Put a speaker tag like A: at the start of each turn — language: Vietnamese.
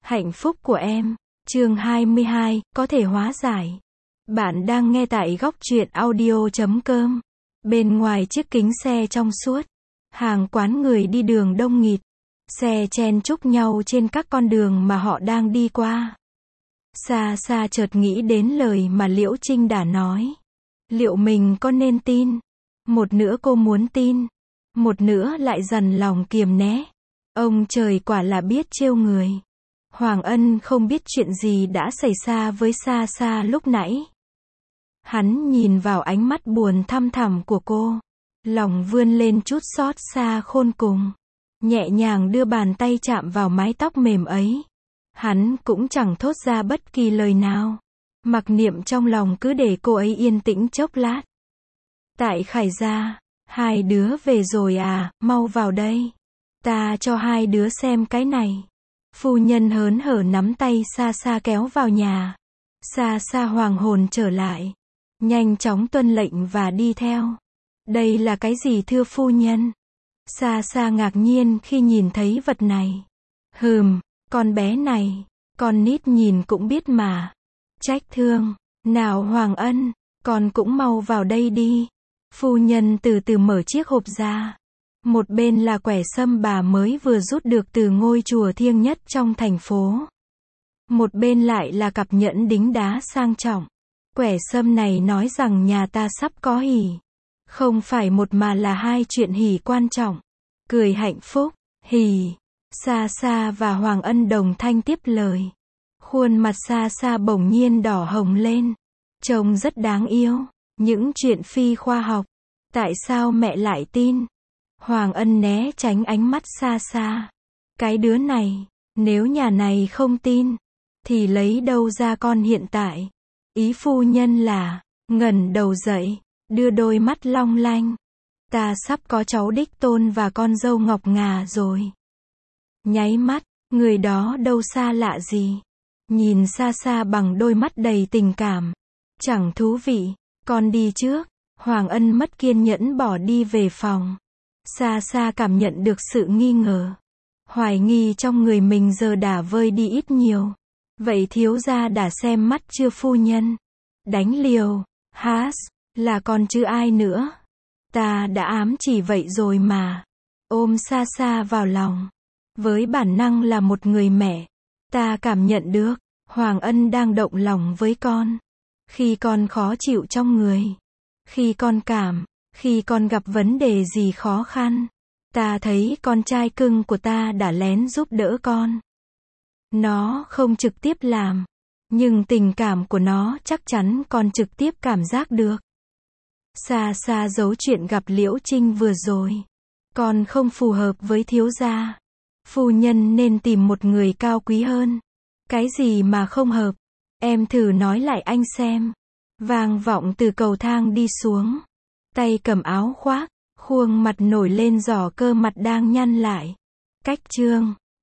A: Hạnh phúc của em. Chương 22, có thể hóa giải. Bạn đang nghe tại góc truyện audio.com. Bên ngoài chiếc kính xe trong suốt, hàng quán người đi đường đông nghịt, xe chen chúc nhau trên các con đường mà họ đang đi qua. Xa xa chợt nghĩ đến lời mà Liễu Trinh đã nói. Liệu mình có nên tin? Một nữa cô muốn tin, một nữa lại dằn lòng kiềm né. Ông trời quả là biết trêu người. Hoàng Ân không biết chuyện gì đã xảy ra với Xa Xa lúc nãy. Hắn nhìn vào ánh mắt buồn thăm thẳm của cô, lòng vươn lên chút xót xa khôn cùng, nhẹ nhàng đưa bàn tay chạm vào mái tóc mềm ấy. Hắn cũng chẳng thốt ra bất kỳ lời nào, mặc niệm trong lòng cứ để cô ấy yên tĩnh chốc lát. Tại Khải gia, hai đứa về rồi à, mau vào đây. Ta cho hai đứa xem cái này. Phu nhân hớn hở nắm tay Xa Xa kéo vào nhà. Xa Xa hoàng hồn trở lại, nhanh chóng tuân lệnh và đi theo. Đây là cái gì thưa phu nhân? Xa Xa ngạc nhiên khi nhìn thấy vật này. Con bé này, con nít nhìn cũng biết mà. Trách thương. Nào Hoàng Ân, con cũng mau vào đây đi. Phu nhân từ từ mở chiếc hộp ra. Một bên là quẻ sâm bà mới vừa rút được từ ngôi chùa thiêng nhất trong thành phố. Một bên lại là cặp nhẫn đính đá sang trọng. Quẻ sâm này nói rằng nhà ta sắp có hỷ. Không phải một mà là hai chuyện hỷ quan trọng. Cười hạnh phúc, hỷ. Xa Xa và Hoàng Ân đồng thanh tiếp lời. Khuôn mặt Xa Xa bỗng nhiên đỏ hồng lên. Trông rất đáng yêu. Những chuyện phi khoa học. Tại sao mẹ lại tin? Hoàng Ân né tránh ánh mắt Xa Xa. Cái đứa này, nếu nhà này không tin, thì lấy đâu ra con hiện tại? Ý phu nhân là, ngẩng đầu dậy, đưa đôi mắt long lanh. Ta sắp có cháu đích tôn và con dâu ngọc ngà rồi. Nháy mắt, người đó đâu xa lạ gì. Nhìn Xa Xa bằng đôi mắt đầy tình cảm. Chẳng thú vị, con đi trước. Hoàng Ân mất kiên nhẫn bỏ đi về phòng. Xa Xa cảm nhận được sự nghi ngờ, hoài nghi trong người mình giờ đã vơi đi ít nhiều. Vậy thiếu gia đã xem mắt chưa phu nhân? Đánh liều, là con chứ ai nữa? Ta đã ám chỉ vậy rồi mà. Ôm Xa Xa vào lòng. Với bản năng là một người mẹ, ta cảm nhận được, Hoàng Ân đang động lòng với con. Khi con khó chịu trong người, khi con gặp vấn đề gì khó khăn, ta thấy con trai cưng của ta đã lén giúp đỡ con. Nó không trực tiếp làm, nhưng tình cảm của nó chắc chắn con trực tiếp cảm giác được. Xa Xa giấu chuyện gặp Liễu Trinh vừa rồi. Con không phù hợp với thiếu gia. Phu nhân nên tìm một người cao quý hơn. Cái gì mà không hợp? Em thử nói lại anh xem. Vang vọng từ cầu thang đi xuống. Tay cầm áo khoác, khuôn mặt nổi lên giỏ cơ mặt đang nhăn lại. Cách chương